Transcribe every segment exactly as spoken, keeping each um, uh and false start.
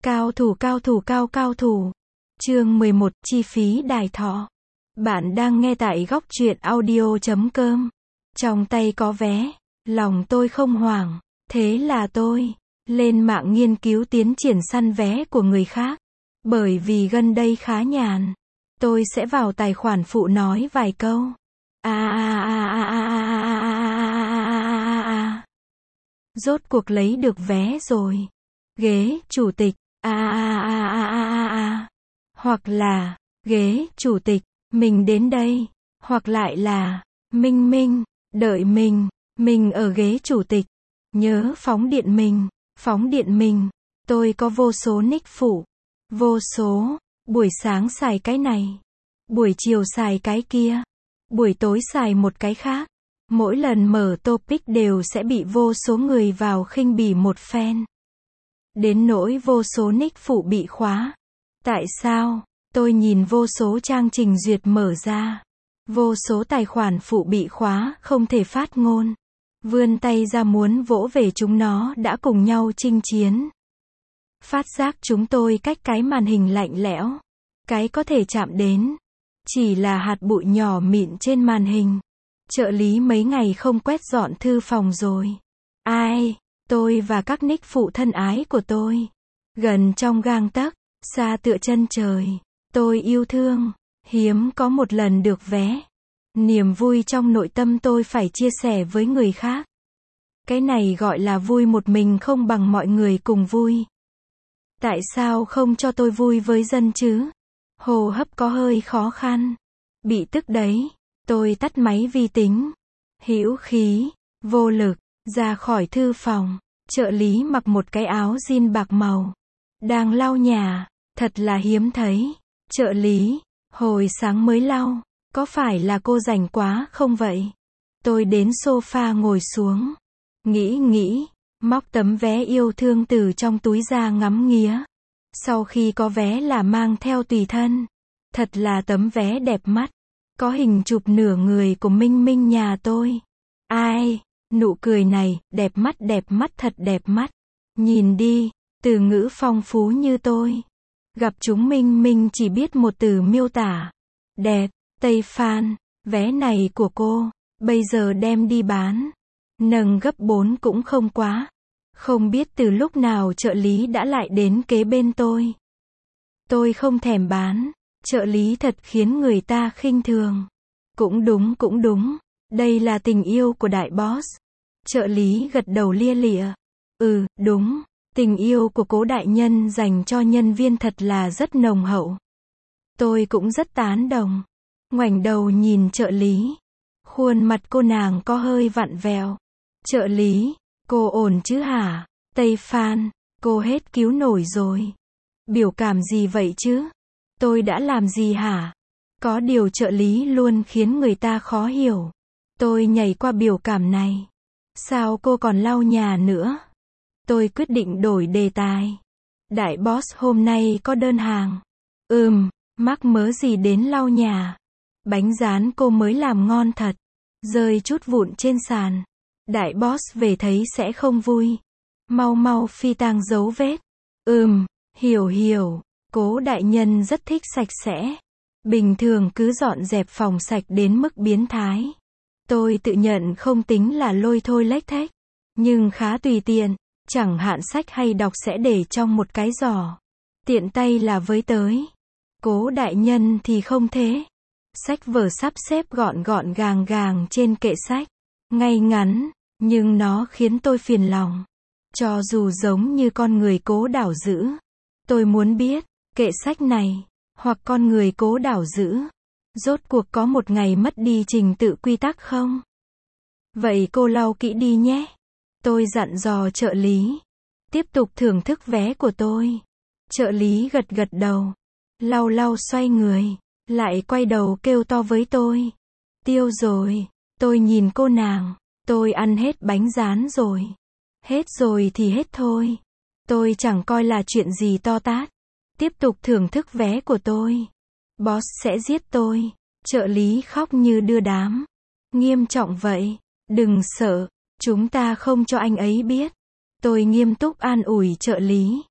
Cao thủ cao thủ cao cao thủ. Chương mười một, chi phí đài thọ. Bạn đang nghe tại góc truyện audio chấm com. Trong tay có vé, lòng tôi không hoảng, thế là tôi lên mạng nghiên cứu tiến triển săn vé của người khác. Bởi vì gần đây khá nhàn, tôi sẽ vào tài khoản phụ nói vài câu. A a a a a a a a a. Rốt cuộc lấy được vé rồi. Ghế chủ tịch. A a a a a a. Hoặc là ghế chủ tịch, mình đến đây, hoặc lại là Minh Minh đợi mình, mình ở ghế chủ tịch. Nhớ phóng điện mình, phóng điện mình. Tôi có vô số nick phụ, vô số, buổi sáng xài cái này, buổi chiều xài cái kia, buổi tối xài một cái khác. Mỗi lần mở topic đều sẽ bị vô số người vào khinh bỉ một phen. Đến nỗi vô số nick phụ bị khóa. Tại sao? Tôi nhìn vô số trang trình duyệt mở ra. Vô số tài khoản phụ bị khóa, không thể phát ngôn. Vươn tay ra muốn vỗ về chúng nó đã cùng nhau chinh chiến. Phát giác chúng tôi cách cái màn hình lạnh lẽo. Cái có thể chạm đến. Chỉ là hạt bụi nhỏ mịn trên màn hình. Trợ lý mấy ngày không quét dọn thư phòng rồi. Ai? Tôi và các nick phụ thân ái của tôi. Gần trong gang tấc, xa tựa chân trời. Tôi yêu thương, hiếm có một lần được vé. Niềm vui trong nội tâm tôi phải chia sẻ với người khác. Cái này gọi là vui một mình không bằng mọi người cùng vui. Tại sao không cho tôi vui với dân chứ? Hô hấp có hơi khó khăn. Bị tức đấy. Tôi tắt máy vi tính. Hữu khí, vô lực, ra khỏi thư phòng. Trợ lý mặc một cái áo jean bạc màu. Đang lau nhà. Thật là hiếm thấy. Trợ lý, hồi sáng mới lau. Có phải là cô rảnh quá không vậy? Tôi đến sofa ngồi xuống. Nghĩ nghĩ, móc tấm vé yêu thương từ trong túi ra ngắm nghía. Sau khi có vé là mang theo tùy thân. Thật là tấm vé đẹp mắt. Có hình chụp nửa người của Minh Minh nhà tôi. Ai? Nụ cười này, đẹp mắt đẹp mắt thật đẹp mắt. Nhìn đi, từ ngữ phong phú như tôi. Gặp chúng Minh Minh chỉ biết một từ miêu tả. Đẹp, Tây Phan, vé này của cô, bây giờ đem đi bán. Nâng gấp bốn cũng không quá. Không biết từ lúc nào trợ lý đã lại đến kế bên tôi. Tôi không thèm bán. Trợ lý thật khiến người ta khinh thường. Cũng đúng cũng đúng. Đây là tình yêu của đại boss. Trợ lý gật đầu lia lịa. Ừ, đúng. Tình yêu của cố đại nhân dành cho nhân viên thật là rất nồng hậu. Tôi cũng rất tán đồng. Ngoảnh đầu nhìn trợ lý. Khuôn mặt cô nàng có hơi vặn vẹo. Trợ lý, cô ổn chứ hả? Tây Phan, cô hết cứu nổi rồi. Biểu cảm gì vậy chứ? Tôi đã làm gì hả? Có điều trợ lý luôn khiến người ta khó hiểu. Tôi nhảy qua biểu cảm này. Sao cô còn lau nhà nữa? Tôi quyết định đổi đề tài. Đại boss hôm nay có đơn hàng. Ừm, mắc mớ gì đến lau nhà? Bánh rán cô mới làm ngon thật. Rơi chút vụn trên sàn. Đại boss về thấy sẽ không vui. Mau mau phi tang dấu vết. Ừm, hiểu hiểu. Cố đại nhân rất thích sạch sẽ. Bình thường cứ dọn dẹp phòng sạch đến mức biến thái. Tôi tự nhận không tính là lôi thôi lếch thếch. Nhưng khá tùy tiện. Chẳng hạn sách hay đọc sẽ để trong một cái giỏ. Tiện tay là với tới. Cố đại nhân thì không thế. Sách vở sắp xếp gọn gọn gàng gàng trên kệ sách. Ngay ngắn, nhưng nó khiến tôi phiền lòng. Cho dù giống như con người cố đảo giữ. Tôi muốn biết, kệ sách này, hoặc con người cố đảo giữ. Rốt cuộc có một ngày mất đi trình tự quy tắc không? Vậy cô lau kỹ đi nhé. Tôi dặn dò trợ lý. Tiếp tục thưởng thức vé của tôi. Trợ lý gật gật đầu. Lau lau xoay người. Lại quay đầu kêu to với tôi. Tiêu rồi. Tôi nhìn cô nàng. Tôi ăn hết bánh rán rồi. Hết rồi thì hết thôi. Tôi chẳng coi là chuyện gì to tát. Tiếp tục thưởng thức vé của tôi. Boss sẽ giết tôi. Trợ lý khóc như đưa đám. Nghiêm trọng vậy. Đừng sợ. Chúng ta không cho anh ấy biết. Tôi nghiêm túc an ủi trợ lý.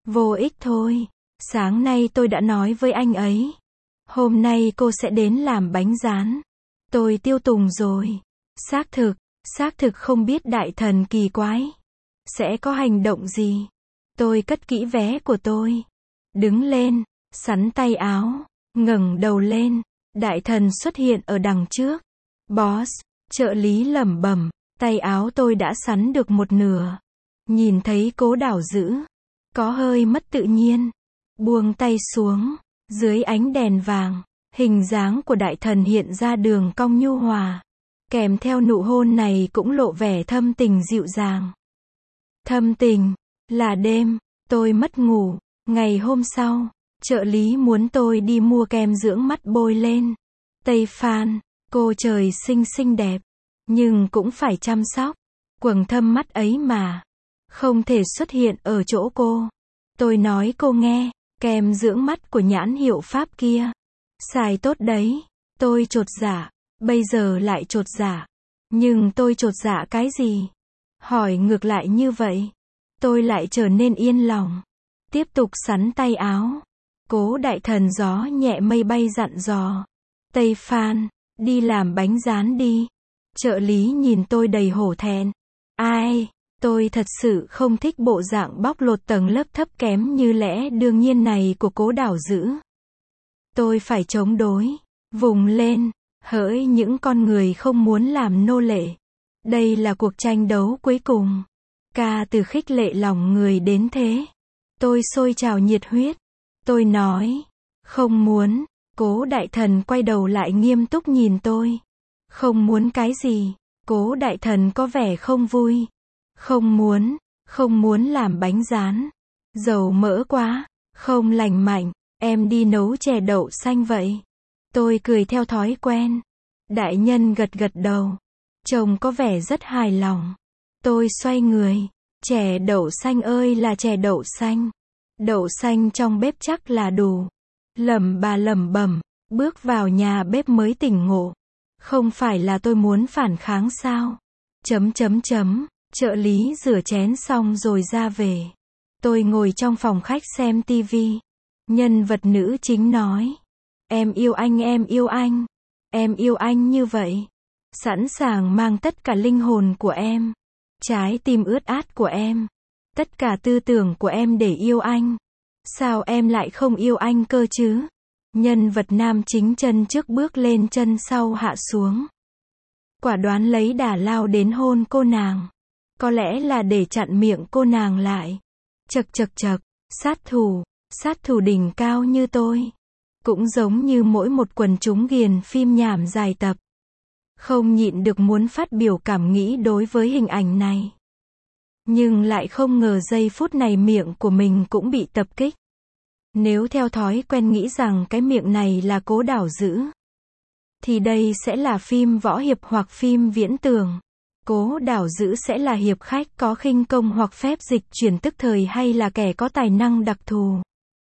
Vô ích thôi. Sáng nay tôi đã nói với anh ấy. Hôm nay cô sẽ đến làm bánh rán. Tôi tiêu tùng rồi. Xác thực, xác thực không biết đại thần kỳ quái sẽ có hành động gì. Tôi cất kỹ vé của tôi. Đứng lên, xắn tay áo, ngẩng đầu lên. Đại thần xuất hiện ở đằng trước. Boss, trợ lý lẩm bẩm, tay áo tôi đã xắn được một nửa. Nhìn thấy Cố Đảo Dữ, có hơi mất tự nhiên. Buông tay xuống, dưới ánh đèn vàng, hình dáng của đại thần hiện ra đường cong nhu hòa. Kèm theo nụ hôn này cũng lộ vẻ thâm tình dịu dàng. Thâm tình, là đêm, tôi mất ngủ. Ngày hôm sau, trợ lý muốn tôi đi mua kem dưỡng mắt bôi lên. Tây Phan, cô trời xinh xinh đẹp, nhưng cũng phải chăm sóc. Quầng thâm mắt ấy mà, không thể xuất hiện ở chỗ cô. Tôi nói cô nghe, kem dưỡng mắt của nhãn hiệu Pháp kia, xài tốt đấy. Tôi chột dạ, bây giờ lại chột dạ. Nhưng tôi chột dạ cái gì? Hỏi ngược lại như vậy, tôi lại trở nên yên lòng. Tiếp tục xắn tay áo. Cố đại thần gió nhẹ mây bay dặn dò. Tây Phan, đi làm bánh rán đi. Trợ lý nhìn tôi đầy hổ thẹn. Ai, tôi thật sự không thích bộ dạng bóc lột tầng lớp thấp kém như lẽ đương nhiên này của Cố Đảo Dữ. Tôi phải chống đối, vùng lên, hỡi những con người không muốn làm nô lệ. Đây là cuộc tranh đấu cuối cùng. Ca từ khích lệ lòng người đến thế. Tôi sôi trào nhiệt huyết. Tôi nói, không muốn. Cố đại thần quay đầu lại nghiêm túc nhìn tôi. Không muốn cái gì? Cố đại thần có vẻ không vui. Không muốn, không muốn làm bánh rán. Dầu mỡ quá, không lành mạnh, em đi nấu chè đậu xanh vậy. Tôi cười theo thói quen. Đại nhân gật gật đầu. Trông có vẻ rất hài lòng. Tôi xoay người. Chè đậu xanh ơi là chè đậu xanh. Đậu xanh trong bếp chắc là đủ. Lẩm bà lẩm bẩm, bước vào nhà bếp mới tỉnh ngộ. Không phải là tôi muốn phản kháng sao? Chấm chấm chấm, trợ lý rửa chén xong rồi ra về. Tôi ngồi trong phòng khách xem tivi. Nhân vật nữ chính nói, em yêu anh, em yêu anh. Em yêu anh như vậy. Sẵn sàng mang tất cả linh hồn của em. Trái tim ướt át của em. Tất cả tư tưởng của em để yêu anh. Sao em lại không yêu anh cơ chứ? Nhân vật nam chính chân trước bước lên chân sau hạ xuống. Quả đoán lấy đà lao đến hôn cô nàng. Có lẽ là để chặn miệng cô nàng lại. Chật chật chật, sát thủ, sát thủ đỉnh cao như tôi. Cũng giống như mỗi một quần chúng ghiền phim nhảm dài tập. Không nhịn được muốn phát biểu cảm nghĩ đối với hình ảnh này. Nhưng lại không ngờ giây phút này miệng của mình cũng bị tập kích. Nếu theo thói quen nghĩ rằng cái miệng này là Cố Đảo Dữ, thì đây sẽ là phim võ hiệp hoặc phim viễn tưởng. Cố Đảo Dữ sẽ là hiệp khách có khinh công hoặc phép dịch chuyển tức thời hay là kẻ có tài năng đặc thù.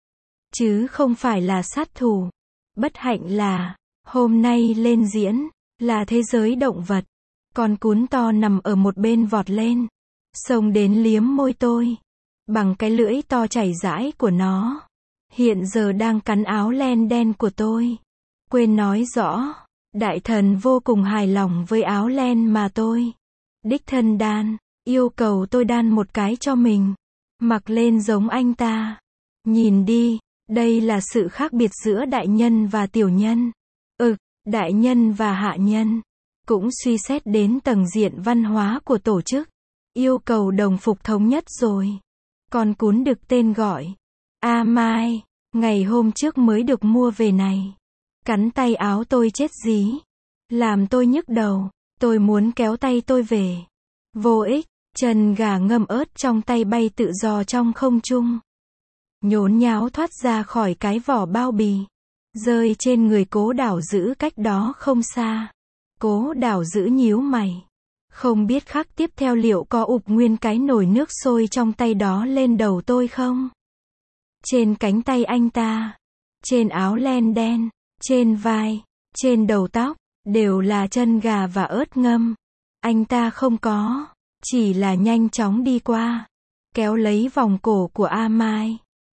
Chứ không phải là sát thủ. Bất hạnh là, hôm nay lên diễn, là thế giới động vật. Con cún to nằm ở một bên vọt lên. Xông đến liếm môi tôi. Bằng cái lưỡi to chảy rãi của nó. Hiện giờ đang cắn áo len đen của tôi. Quên nói rõ, đại thần vô cùng hài lòng với áo len mà tôi đích thân đan, yêu cầu tôi đan một cái cho mình. Mặc lên giống anh ta. Nhìn đi, đây là sự khác biệt giữa đại nhân và tiểu nhân. Ừ, đại nhân và hạ nhân. Cũng suy xét đến tầng diện văn hóa của tổ chức. Yêu cầu đồng phục thống nhất rồi. Con cún được tên gọi A Mai, ngày hôm trước mới được mua về này. Cắn tay áo tôi chết dí. Làm tôi nhức đầu. Tôi muốn kéo tay tôi về. Vô ích, chân gà ngâm ớt trong tay bay tự do trong không trung. Nhốn nháo thoát ra khỏi cái vỏ bao bì. Rơi trên người Cố Đảo Dữ cách đó không xa. Cố Đảo Dữ nhíu mày. Không biết khắc tiếp theo liệu có ụp nguyên cái nồi nước sôi trong tay đó lên đầu tôi không? Trên cánh tay anh ta, trên áo len đen, trên vai, trên đầu tóc, đều là chân gà và ớt ngâm. Anh ta không có, chỉ là nhanh chóng đi qua, kéo lấy vòng cổ của A Mai.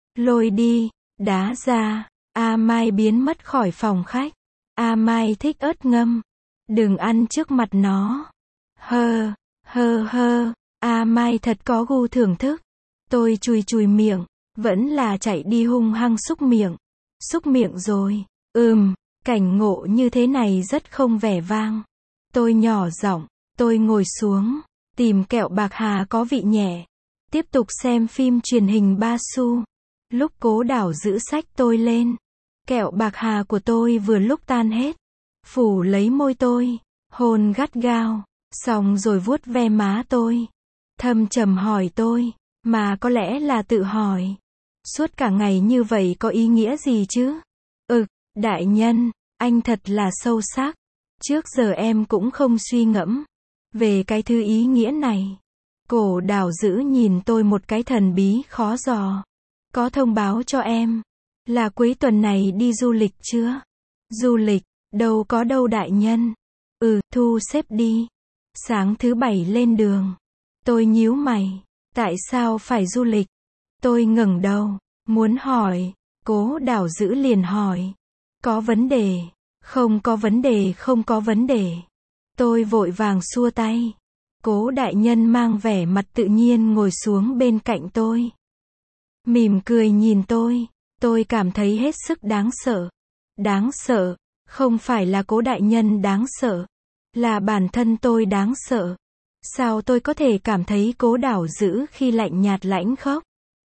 lôi đi, đá ra. A Mai biến mất khỏi phòng khách. A Mai thích ớt ngâm. Đừng ăn trước mặt nó. Hơ, hơ hơ, A Mai thật có gu thưởng thức. Tôi chùi chùi miệng, vẫn là chạy đi hung hăng xúc miệng. Xúc miệng rồi, ừm, cảnh ngộ như thế này rất không vẻ vang. Tôi nhỏ giọng, tôi ngồi xuống, tìm kẹo bạc hà có vị nhẹ. Tiếp tục xem phim truyền hình ba xu. Lúc Cố Đảo giữ sách tôi lên. Kẹo bạc hà của tôi vừa lúc tan hết. Phủ lấy môi tôi, hôn gắt gao, xong rồi vuốt ve má tôi. Thâm trầm hỏi tôi, mà có lẽ là tự hỏi. Suốt cả ngày như vậy có ý nghĩa gì chứ? Ừ, đại nhân, anh thật là sâu sắc. Trước giờ em cũng không suy ngẫm về cái thứ ý nghĩa này. Cổ Đảo giữ nhìn tôi một cái thần bí khó dò. Có thông báo cho em là cuối tuần này đi du lịch chưa? Du lịch, đâu có đâu đại nhân. Ừ, thu xếp đi. Sáng thứ bảy lên đường. Tôi nhíu mày. Tại sao phải du lịch? Tôi ngẩng đầu, muốn hỏi. Cố Đảo giữ liền hỏi. Có vấn đề. Không có vấn đề, không có vấn đề. Tôi vội vàng xua tay. Cố đại nhân mang vẻ mặt tự nhiên ngồi xuống bên cạnh tôi. Mỉm cười nhìn tôi. Tôi cảm thấy hết sức đáng sợ. Đáng sợ, không phải là Cố đại nhân đáng sợ. Là bản thân tôi đáng sợ. Sao tôi có thể cảm thấy Cố Đảo giữ khi lạnh nhạt lãnh khốc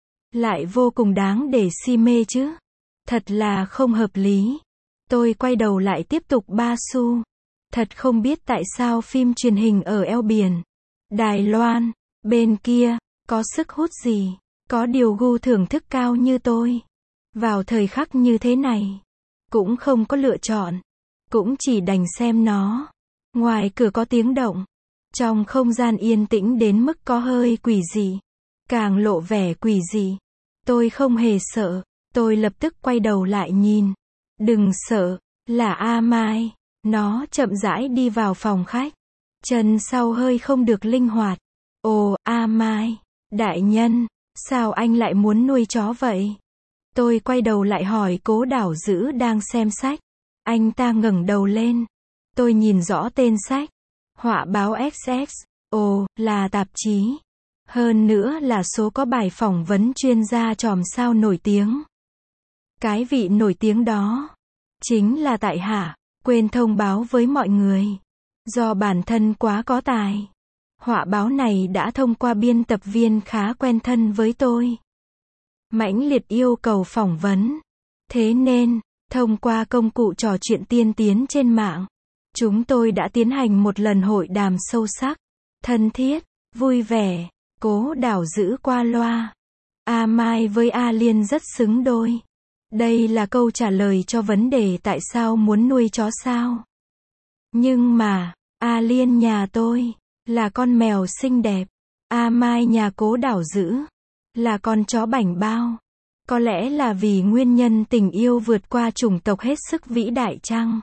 lại vô cùng đáng để si mê chứ? Thật là không hợp lý. Tôi quay đầu lại tiếp tục ba xu. Thật không biết tại sao phim truyền hình ở eo biển Đài Loan, bên kia, có sức hút gì, có điều gu thưởng thức cao như tôi. Vào thời khắc như thế này, cũng không có lựa chọn, cũng chỉ đành xem nó. Ngoài cửa có tiếng động, trong không gian yên tĩnh đến mức có hơi quỷ dị, càng lộ vẻ quỷ dị. Tôi không hề sợ, tôi lập tức quay đầu lại nhìn. Đừng sợ, là A Mai. Nó chậm rãi đi vào phòng khách. Chân sau hơi không được linh hoạt. Ồ, A Mai, đại nhân, sao anh lại muốn nuôi chó vậy? Tôi quay đầu lại hỏi Cố Đảo giữ đang xem sách. Anh ta ngẩng đầu lên. Tôi nhìn rõ tên sách. Họa báo ích ích. Ồ, là tạp chí. Hơn nữa là số có bài phỏng vấn chuyên gia chòm sao nổi tiếng. Cái vị nổi tiếng đó chính là tại hạ. Quên thông báo với mọi người. Do bản thân quá có tài. Họa báo này đã thông qua biên tập viên khá quen thân với tôi. Mãnh liệt yêu cầu phỏng vấn. Thế nên, thông qua công cụ trò chuyện tiên tiến trên mạng, chúng tôi đã tiến hành một lần hội đàm sâu sắc, thân thiết, vui vẻ. Cố Đảo giữ qua loa. A Mai với A Liên rất xứng đôi. Đây là câu trả lời cho vấn đề tại sao muốn nuôi chó sao. Nhưng mà, A Liên nhà tôi là con mèo xinh đẹp. A Mai nhà Cố Đảo giữ là con chó bảnh bao. Có lẽ là vì nguyên nhân tình yêu vượt qua chủng tộc hết sức vĩ đại chăng?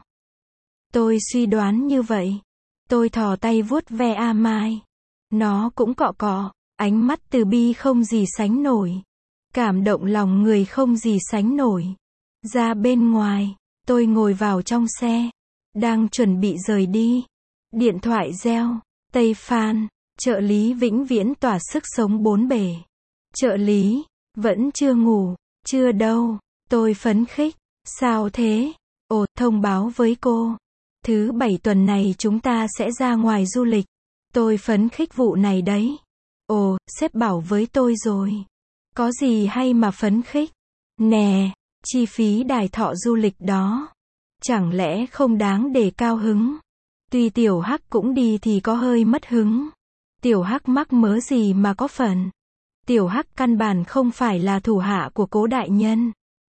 Tôi suy đoán như vậy. Tôi thò tay vuốt ve A Mai. Nó cũng cọ cọ, ánh mắt từ bi không gì sánh nổi. Cảm động lòng người không gì sánh nổi. Ra bên ngoài, tôi ngồi vào trong xe. Đang chuẩn bị rời đi. Điện thoại reo. Tây Phan, trợ lý vĩnh viễn tỏa sức sống bốn bề. Trợ lý, vẫn chưa ngủ, chưa đâu. Tôi phấn khích. Sao thế? Ồ, thông báo với cô. Thứ bảy tuần này chúng ta sẽ ra ngoài du lịch. Tôi phấn khích vụ này đấy. Ồ, sếp bảo với tôi rồi. Có gì hay mà phấn khích? Nè, chi phí đài thọ du lịch đó. Chẳng lẽ không đáng để cao hứng? Tuy Tiểu Hắc cũng đi thì có hơi mất hứng. Tiểu Hắc mắc mớ gì mà có phần. Tiểu Hắc căn bản không phải là thủ hạ của Cố đại nhân.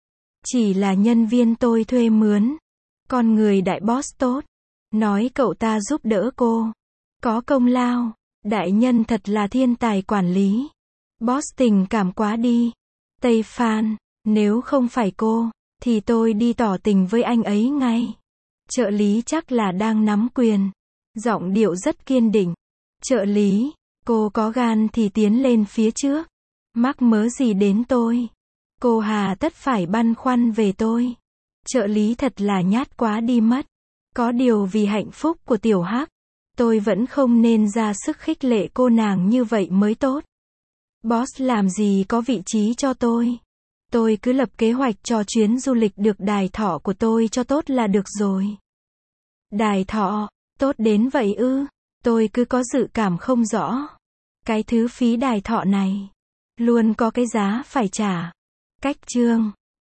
Chỉ là nhân viên tôi thuê mướn. Con người đại boss tốt. Nói cậu ta giúp đỡ cô. Có công lao. Đại nhân thật là thiên tài quản lý. Boss tình cảm quá đi. Tây Phan, nếu không phải cô, thì tôi đi tỏ tình với anh ấy ngay. Trợ lý chắc là đang nắm quyền. Giọng điệu rất kiên định. Trợ lý, cô có gan thì tiến lên phía trước. Mắc mớ gì đến tôi? Cô hà tất phải băn khoăn về tôi. Trợ lý thật là nhát quá đi mất. Có điều vì hạnh phúc của tiểu Hắc, tôi vẫn không nên ra sức khích lệ cô nàng như vậy mới tốt. Boss làm gì có vị trí cho tôi. Tôi cứ lập kế hoạch cho chuyến du lịch được đài thọ của tôi cho tốt là được rồi. Đài thọ, tốt đến vậy ư? Tôi cứ có dự cảm không rõ. Cái thứ phí đài thọ này, luôn có cái giá phải trả. Cách chương